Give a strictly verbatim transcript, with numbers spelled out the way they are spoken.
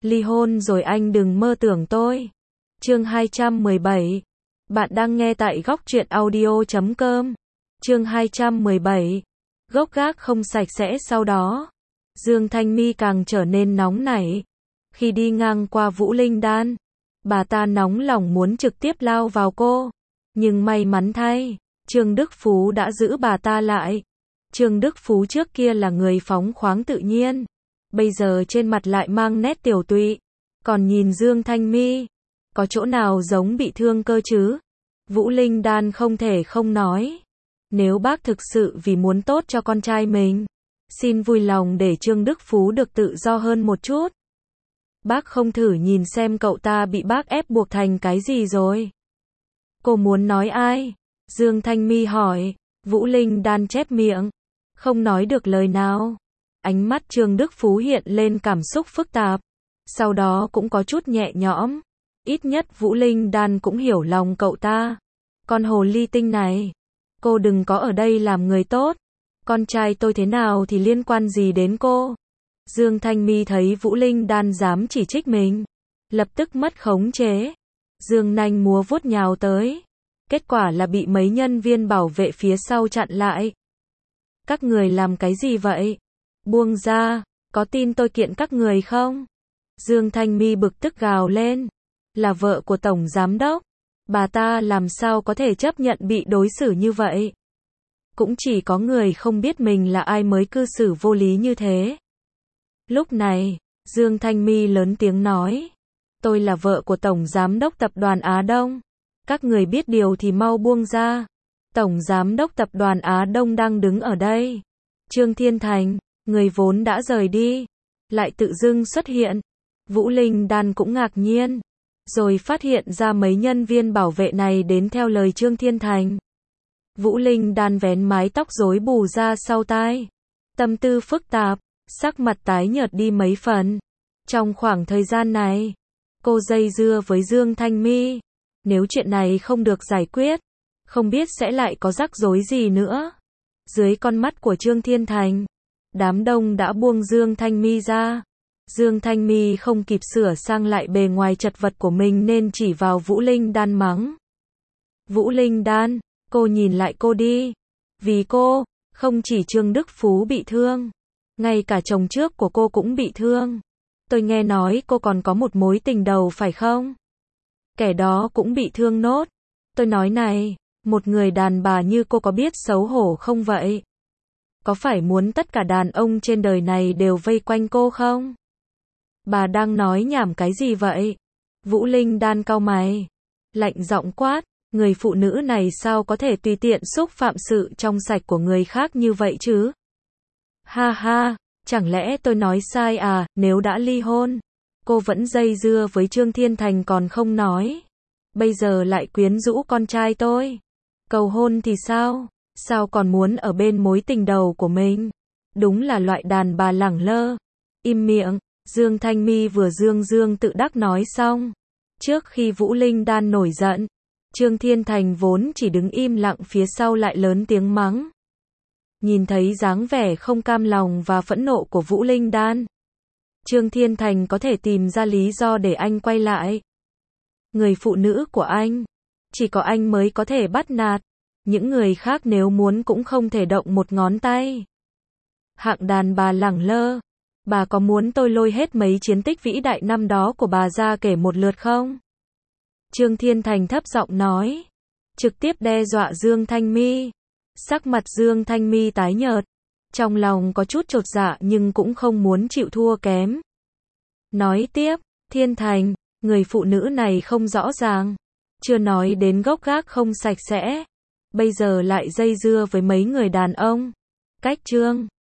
Ly hôn rồi anh đừng mơ tưởng tôi. Chương hai trăm mười bảy. Bạn đang nghe tại góc truyện audio chấm com. Chương hai trăm mười bảy. Gốc gác không sạch sẽ. Sau đó, Dương Thanh Mi càng trở nên nóng nảy. Khi đi ngang qua Vũ Linh Đan, bà ta nóng lòng muốn trực tiếp lao vào cô. Nhưng may mắn thay, Trương Đức Phú đã giữ bà ta lại. Trương Đức Phú trước kia là người phóng khoáng tự nhiên, bây giờ trên mặt lại mang nét tiểu tụy. Còn nhìn Dương Thanh Mi, có chỗ nào giống bị thương cơ chứ? Vũ Linh Đan không thể không nói. Nếu bác thực sự vì muốn tốt cho con trai mình, xin vui lòng để Trương Đức Phú được tự do hơn một chút. Bác không thử nhìn xem cậu ta bị bác ép buộc thành cái gì rồi. Cô muốn nói ai? Dương Thanh Mi hỏi. Vũ Linh Đan chép miệng, không nói được lời nào. Ánh mắt Trương Đức Phú hiện lên cảm xúc phức tạp, sau đó cũng có chút nhẹ nhõm. Ít nhất Vũ Linh Đan cũng hiểu lòng cậu ta. Con hồ ly tinh này, cô đừng có ở đây làm người tốt. Con trai tôi thế nào thì liên quan gì đến cô? Dương Thanh Mi thấy Vũ Linh Đan dám chỉ trích mình, lập tức mất khống chế. Dương nanh múa vuốt nhào tới. Kết quả là bị mấy nhân viên bảo vệ phía sau chặn lại. Các người làm cái gì vậy? Buông ra, có tin tôi kiện các người không? Dương Thanh Mi bực tức gào lên. Là vợ của Tổng Giám Đốc, bà ta làm sao có thể chấp nhận bị đối xử như vậy? Cũng chỉ có người không biết mình là ai mới cư xử vô lý như thế. Lúc này, Dương Thanh Mi lớn tiếng nói. Tôi là vợ của Tổng Giám Đốc Tập đoàn Á Đông. Các người biết điều thì mau buông ra. Tổng Giám Đốc Tập đoàn Á Đông đang đứng ở đây. Trương Thiên Thành, người vốn đã rời đi, lại tự dưng xuất hiện. Vũ Linh Đan cũng ngạc nhiên, rồi phát hiện ra mấy nhân viên bảo vệ này đến theo lời Trương Thiên Thành. Vũ Linh Đan vén mái tóc rối bù ra sau tai, tâm tư phức tạp, sắc mặt tái nhợt đi mấy phần. Trong khoảng thời gian này, cô dây dưa với Dương Thanh Mi. Nếu chuyện này không được giải quyết, không biết sẽ lại có rắc rối gì nữa. Dưới con mắt của Trương Thiên Thành, đám đông đã buông Dương Thanh Mi ra. Dương Thanh Mi không kịp sửa sang lại bề ngoài chật vật của mình nên chỉ vào Vũ Linh Đan mắng. Vũ Linh Đan, cô nhìn lại cô đi. Vì cô, không chỉ Trương Đức Phú bị thương, ngay cả chồng trước của cô cũng bị thương. Tôi nghe nói cô còn có một mối tình đầu phải không? Kẻ đó cũng bị thương nốt. Tôi nói này, một người đàn bà như cô có biết xấu hổ không vậy? Có phải muốn tất cả đàn ông trên đời này đều vây quanh cô không? Bà đang nói nhảm cái gì vậy? Vũ Linh Đan cau mày, lạnh giọng quát, người phụ nữ này sao có thể tùy tiện xúc phạm sự trong sạch của người khác như vậy chứ? Ha ha, chẳng lẽ tôi nói sai à? Nếu đã ly hôn, cô vẫn dây dưa với Trương Thiên Thành còn không nói. Bây giờ lại quyến rũ con trai tôi. Cầu hôn thì sao? Sao còn muốn ở bên mối tình đầu của mình? Đúng là loại đàn bà lẳng lơ. Im miệng. Dương Thanh Mi vừa dương dương tự đắc nói xong. Trước khi Vũ Linh Đan nổi giận, Trương Thiên Thành vốn chỉ đứng im lặng phía sau lại lớn tiếng mắng. Nhìn thấy dáng vẻ không cam lòng và phẫn nộ của Vũ Linh Đan, Trương Thiên Thành có thể tìm ra lý do để anh quay lại. Người phụ nữ của anh, chỉ có anh mới có thể bắt nạt. Những người khác nếu muốn cũng không thể động một ngón tay. Hạng đàn bà lẳng lơ. Bà có muốn tôi lôi hết mấy chiến tích vĩ đại năm đó của bà ra kể một lượt không? Trương Thiên Thành thấp giọng nói, trực tiếp đe dọa Dương Thanh Mi. Sắc mặt Dương Thanh Mi tái nhợt, trong lòng có chút chột dạ nhưng cũng không muốn chịu thua kém. Nói tiếp, Thiên Thành, người phụ nữ này không rõ ràng, chưa nói đến gốc gác không sạch sẽ, bây giờ lại dây dưa với mấy người đàn ông. Cách Trương